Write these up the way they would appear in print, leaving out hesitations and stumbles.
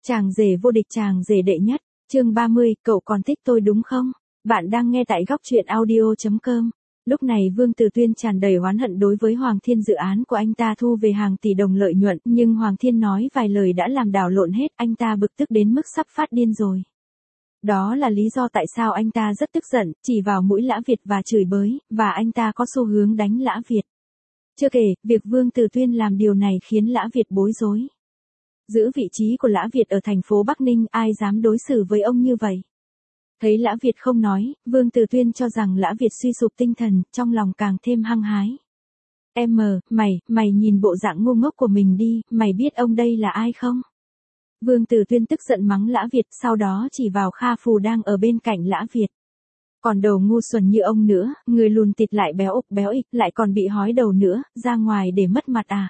Chàng rể vô địch, chàng rể đệ nhất, chương 30, cậu còn thích tôi đúng không? Bạn đang nghe tại góc truyện audio.com. Lúc này Vương Từ Tuyên tràn đầy oán hận đối với Hoàng Thiên, dự án của anh ta thu về hàng tỷ đồng lợi nhuận, nhưng Hoàng Thiên nói vài lời đã làm đảo lộn hết, anh ta bực tức đến mức sắp phát điên rồi. Đó là lý do tại sao anh ta rất tức giận, chỉ vào mũi Lã Việt và chửi bới, và anh ta có xu hướng đánh Lã Việt. Chưa kể, việc Vương Từ Tuyên làm điều này khiến Lã Việt bối rối. Giữ vị trí của Lã Việt ở thành phố Bắc Ninh, ai dám đối xử với ông như vậy? Thấy Lã Việt không nói, Vương Từ Tuyên cho rằng Lã Việt suy sụp tinh thần, trong lòng càng thêm hăng hái. Mày nhìn bộ dạng ngu ngốc của mình đi, mày biết ông đây là ai không? Vương Từ Tuyên tức giận mắng Lã Việt, sau đó chỉ vào Kha Phù đang ở bên cạnh Lã Việt. Còn đầu ngu xuẩn như ông nữa, người lùn tịt lại béo ục béo ịch, lại còn bị hói đầu nữa, ra ngoài để mất mặt à?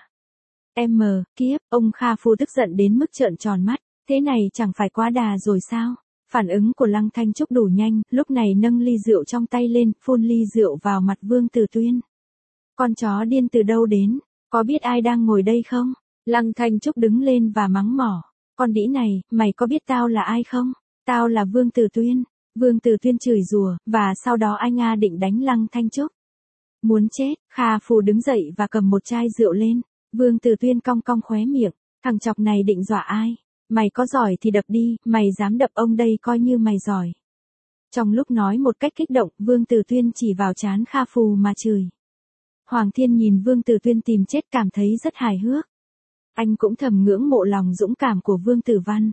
Kiếp, ông Kha Phù tức giận đến mức trợn tròn mắt, thế này chẳng phải quá đà rồi sao? Phản ứng của Lăng Thanh Trúc đủ nhanh, lúc này nâng ly rượu trong tay lên, phun ly rượu vào mặt Vương Từ Tuyên. Con chó điên từ đâu đến, có biết ai đang ngồi đây không? Lăng Thanh Trúc đứng lên và mắng mỏ, con đĩ này, mày có biết tao là ai không? Tao là Vương Từ Tuyên. Vương Từ Tuyên chửi rủa, và sau đó anh định đánh Lăng Thanh Trúc. Muốn chết, Kha Phù đứng dậy và cầm một chai rượu lên. Vương Từ Tuyên cong cong khóe miệng, thằng chọc này định dọa ai? Mày có giỏi thì đập đi, mày dám đập ông đây coi như mày giỏi. Trong lúc nói một cách kích động, Vương Từ Tuyên chỉ vào trán Kha Phù mà chửi. Hoàng Thiên nhìn Vương Từ Tuyên tìm chết cảm thấy rất hài hước. Anh cũng thầm ngưỡng mộ lòng dũng cảm của Vương Tử Văn.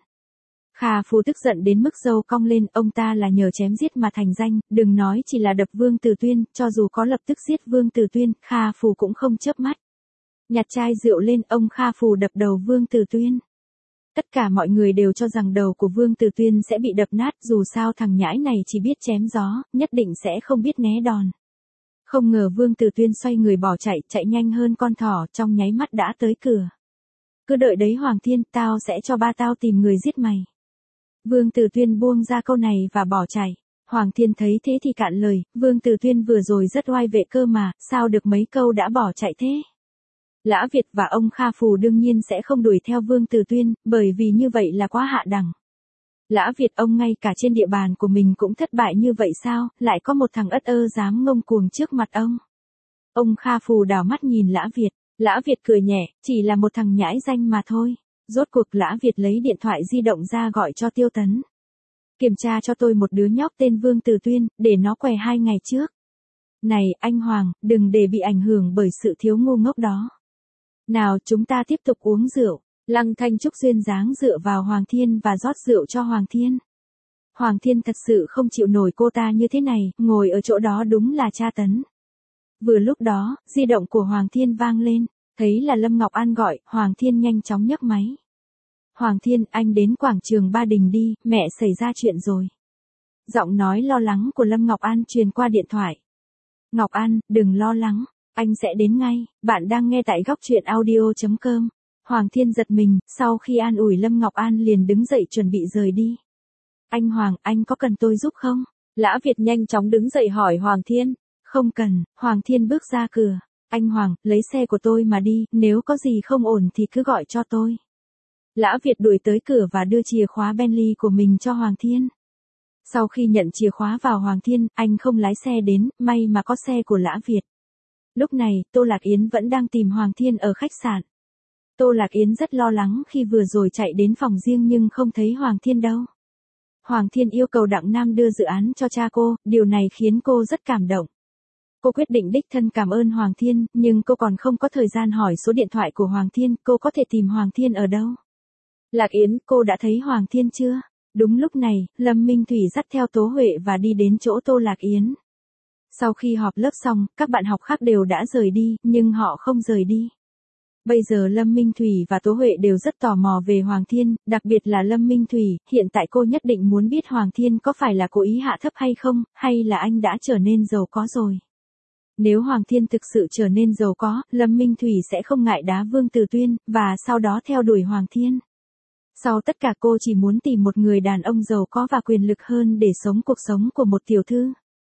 Kha Phù tức giận đến mức râu cong lên, ông ta là nhờ chém giết mà thành danh, đừng nói chỉ là đập Vương Từ Tuyên, cho dù có lập tức giết Vương Từ Tuyên, Kha Phù cũng không chớp mắt. Nhặt chai rượu lên, ông Kha Phù đập đầu Vương Từ Tuyên. Tất cả mọi người đều cho rằng đầu của Vương Từ Tuyên sẽ bị đập nát, dù sao thằng nhãi này chỉ biết chém gió, nhất định sẽ không biết né đòn. Không ngờ Vương Từ Tuyên xoay người bỏ chạy, chạy nhanh hơn con thỏ, trong nháy mắt đã tới cửa. Cứ đợi đấy Hoàng Thiên, tao sẽ cho ba tao tìm người giết mày. Vương Từ Tuyên buông ra câu này và bỏ chạy. Hoàng Thiên thấy thế thì cạn lời, Vương Từ Tuyên vừa rồi rất oai vệ cơ mà, sao được mấy câu đã bỏ chạy thế? Lã Việt và ông Kha Phù đương nhiên sẽ không đuổi theo Vương Từ Tuyên, bởi vì như vậy là quá hạ đẳng. Lã Việt, ông ngay cả trên địa bàn của mình cũng thất bại như vậy sao, lại có một thằng ất ơ dám ngông cuồng trước mặt ông. Ông Kha Phù đảo mắt nhìn Lã Việt, Lã Việt cười nhẹ, chỉ là một thằng nhãi danh mà thôi. Rốt cuộc Lã Việt lấy điện thoại di động ra gọi cho Tiêu Tấn. Kiểm tra cho tôi một đứa nhóc tên Vương Từ Tuyên, để nó què 2 ngày trước. Này, anh Hoàng, đừng để bị ảnh hưởng bởi sự thiếu ngu ngốc đó. Nào, chúng ta tiếp tục uống rượu. Lăng Thanh Trúc duyên dáng dựa vào Hoàng Thiên và rót rượu cho Hoàng Thiên. Hoàng Thiên thật sự không chịu nổi cô ta như thế này, ngồi ở chỗ đó đúng là tra tấn. Vừa lúc đó, di động của Hoàng Thiên vang lên, thấy là Lâm Ngọc An gọi, Hoàng Thiên nhanh chóng nhấc máy. Hoàng Thiên, anh đến quảng trường Ba Đình đi, mẹ xảy ra chuyện rồi. Giọng nói lo lắng của Lâm Ngọc An truyền qua điện thoại. Ngọc An, đừng lo lắng, anh sẽ đến ngay, bạn đang nghe tại góc truyện audio.com. Hoàng Thiên giật mình, sau khi an ủi Lâm Ngọc An liền đứng dậy chuẩn bị rời đi. Anh Hoàng, anh có cần tôi giúp không? Lã Việt nhanh chóng đứng dậy hỏi Hoàng Thiên. Không cần, Hoàng Thiên bước ra cửa. Anh Hoàng, lấy xe của tôi mà đi, nếu có gì không ổn thì cứ gọi cho tôi. Lã Việt đuổi tới cửa và đưa chìa khóa Bentley của mình cho Hoàng Thiên. Sau khi nhận chìa khóa vào Hoàng Thiên, anh không lái xe đến, may mà có xe của Lã Việt. Lúc này, Tô Lạc Yến vẫn đang tìm Hoàng Thiên ở khách sạn. Tô Lạc Yến rất lo lắng khi vừa rồi chạy đến phòng riêng nhưng không thấy Hoàng Thiên đâu. Hoàng Thiên yêu cầu Đặng Nam đưa dự án cho cha cô, điều này khiến cô rất cảm động. Cô quyết định đích thân cảm ơn Hoàng Thiên, nhưng cô còn không có thời gian hỏi số điện thoại của Hoàng Thiên, cô có thể tìm Hoàng Thiên ở đâu? Lạc Yến, cô đã thấy Hoàng Thiên chưa? Đúng lúc này, Lâm Minh Thủy dắt theo Tố Huệ và đi đến chỗ Tô Lạc Yến. Sau khi họp lớp xong, các bạn học khác đều đã rời đi, nhưng họ không rời đi. Bây giờ Lâm Minh Thủy và Tố Huệ đều rất tò mò về Hoàng Thiên, đặc biệt là Lâm Minh Thủy, hiện tại cô nhất định muốn biết Hoàng Thiên có phải là cố ý hạ thấp hay không, hay là anh đã trở nên giàu có rồi. Nếu Hoàng Thiên thực sự trở nên giàu có, Lâm Minh Thủy sẽ không ngại đá Vương Từ Tuyên, và sau đó theo đuổi Hoàng Thiên. Sau tất cả cô chỉ muốn tìm một người đàn ông giàu có và quyền lực hơn để sống cuộc sống của một tiểu thư.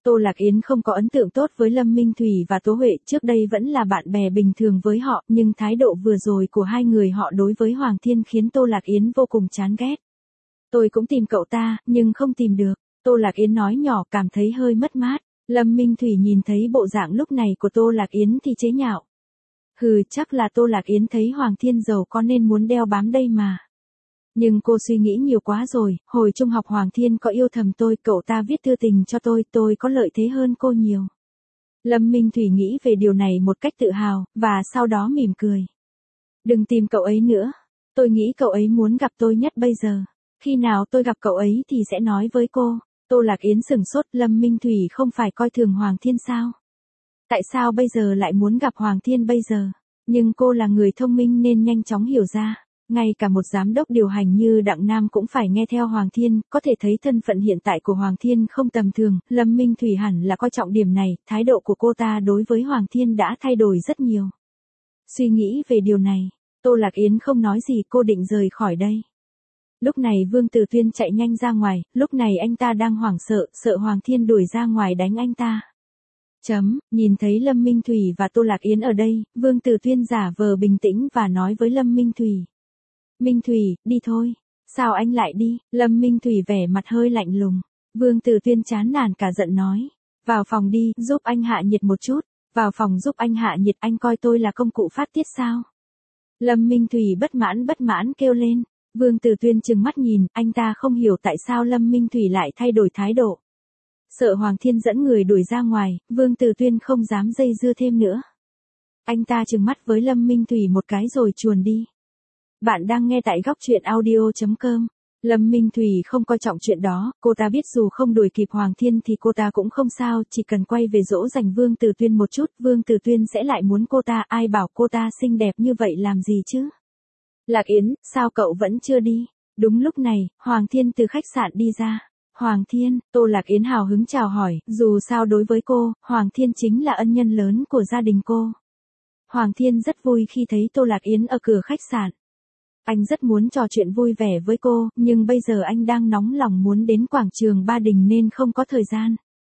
Tô Lạc Yến không có ấn tượng tốt với Lâm Minh Thủy và Tố Huệ, trước đây vẫn là bạn bè bình thường với họ, nhưng thái độ vừa rồi của hai người họ đối với Hoàng Thiên khiến Tô Lạc Yến vô cùng chán ghét. Tôi cũng tìm cậu ta, nhưng không tìm được. Tô Lạc Yến nói nhỏ, cảm thấy hơi mất mát. Lâm Minh Thủy nhìn thấy bộ dạng lúc này của Tô Lạc Yến thì chế nhạo. Hừ, chắc là Tô Lạc Yến thấy Hoàng Thiên giàu có nên muốn đeo bám đây mà. Nhưng cô suy nghĩ nhiều quá rồi, hồi trung học Hoàng Thiên có yêu thầm tôi, cậu ta viết thư tình cho tôi có lợi thế hơn cô nhiều. Lâm Minh Thủy nghĩ về điều này một cách tự hào, và sau đó mỉm cười. Đừng tìm cậu ấy nữa, tôi nghĩ cậu ấy muốn gặp tôi nhất bây giờ. Khi nào tôi gặp cậu ấy thì sẽ nói với cô. Tô Lạc Yến sửng sốt, Lâm Minh Thủy không phải coi thường Hoàng Thiên sao? Tại sao bây giờ lại muốn gặp Hoàng Thiên bây giờ? Nhưng cô là người thông minh nên nhanh chóng hiểu ra. Ngay cả một giám đốc điều hành như Đặng Nam cũng phải nghe theo Hoàng Thiên, có thể thấy thân phận hiện tại của Hoàng Thiên không tầm thường, Lâm Minh Thủy hẳn là coi trọng điểm này, thái độ của cô ta đối với Hoàng Thiên đã thay đổi rất nhiều. Suy nghĩ về điều này, Tô Lạc Yến không nói gì, cô định rời khỏi đây. Lúc này Vương Tử Tuyên chạy nhanh ra ngoài, lúc này anh ta đang hoảng sợ Hoàng Thiên đuổi ra ngoài đánh anh ta. Nhìn thấy Lâm Minh Thủy và Tô Lạc Yến ở đây, Vương Tử Tuyên giả vờ bình tĩnh và nói với Lâm Minh Thủy. Minh Thủy, đi thôi. Sao anh lại đi? Lâm Minh Thủy vẻ mặt hơi lạnh lùng. Vương Tử Tuyên chán nản cả giận nói. Vào phòng đi, giúp anh hạ nhiệt một chút. Vào phòng giúp anh hạ nhiệt, anh coi tôi là công cụ phát tiết sao? Lâm Minh Thủy bất mãn kêu lên. Vương Tử Tuyên trừng mắt nhìn, anh ta không hiểu tại sao Lâm Minh Thủy lại thay đổi thái độ. Sợ Hoàng Thiên dẫn người đuổi ra ngoài, Vương Tử Tuyên không dám dây dưa thêm nữa. Anh ta trừng mắt với Lâm Minh Thủy một cái rồi chuồn đi. Bạn đang nghe tại góc truyện audio.com. Lâm Minh Thủy không coi trọng chuyện đó, cô ta biết dù không đuổi kịp Hoàng Thiên thì cô ta cũng không sao, chỉ cần quay về dỗ dành Vương Tử Tuyên một chút, Vương Tử Tuyên sẽ lại muốn cô ta, ai bảo cô ta xinh đẹp như vậy làm gì chứ? Lạc Yến, sao cậu vẫn chưa đi? Đúng lúc này, Hoàng Thiên từ khách sạn đi ra. Hoàng Thiên, Tô Lạc Yến hào hứng chào hỏi, dù sao đối với cô, Hoàng Thiên chính là ân nhân lớn của gia đình cô. Hoàng Thiên rất vui khi thấy Tô Lạc Yến ở cửa khách sạn. Anh rất muốn trò chuyện vui vẻ với cô, nhưng bây giờ anh đang nóng lòng muốn đến quảng trường Ba Đình nên không có thời gian.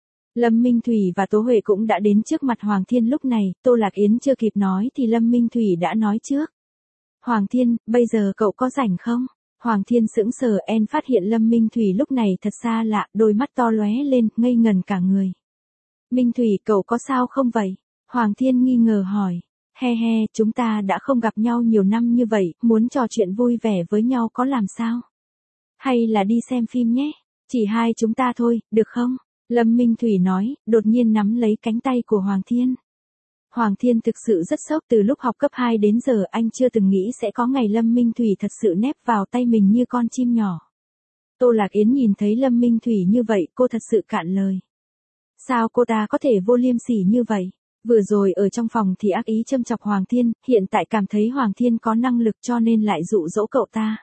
Lâm Minh Thủy và Tố Huệ cũng đã đến trước mặt Hoàng Thiên lúc này, Tô Lạc Yến chưa kịp nói thì Lâm Minh Thủy đã nói trước. Hoàng Thiên, bây giờ cậu có rảnh không? Hoàng Thiên sững sờ, phát hiện Lâm Minh Thủy lúc này thật xa lạ, đôi mắt to lóe lên, ngây ngần cả người. Minh Thủy, cậu có sao không vậy? Hoàng Thiên nghi ngờ hỏi. He, chúng ta đã không gặp nhau nhiều năm như vậy, muốn trò chuyện vui vẻ với nhau có làm sao? Hay là đi xem phim nhé? Chỉ hai chúng ta thôi, được không? Lâm Minh Thủy nói, đột nhiên nắm lấy cánh tay của Hoàng Thiên. Hoàng Thiên thực sự rất sốc, từ lúc học cấp 2 đến giờ anh chưa từng nghĩ sẽ có ngày Lâm Minh Thủy thật sự nép vào tay mình như con chim nhỏ. Tô Lạc Yến nhìn thấy Lâm Minh Thủy như vậy, cô thật sự cạn lời. Sao cô ta có thể vô liêm sỉ như vậy? Vừa rồi ở trong phòng thì ác ý châm chọc Hoàng Thiên, hiện tại cảm thấy Hoàng Thiên có năng lực cho nên lại dụ dỗ cậu ta.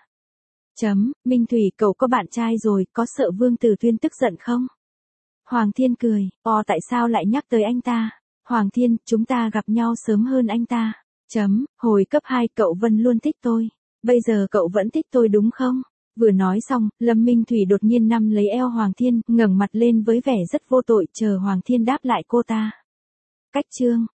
Minh Thủy, cậu có bạn trai rồi, có sợ Vương Tử Tuyên tức giận không? Hoàng Thiên cười, tại sao lại nhắc tới anh ta? Hoàng Thiên, chúng ta gặp nhau sớm hơn anh ta. Hồi cấp 2 cậu vẫn luôn thích tôi. Bây giờ cậu vẫn thích tôi đúng không? Vừa nói xong, Lâm Minh Thủy đột nhiên nắm lấy eo Hoàng Thiên, ngẩng mặt lên với vẻ rất vô tội chờ Hoàng Thiên đáp lại cô ta. Cách chương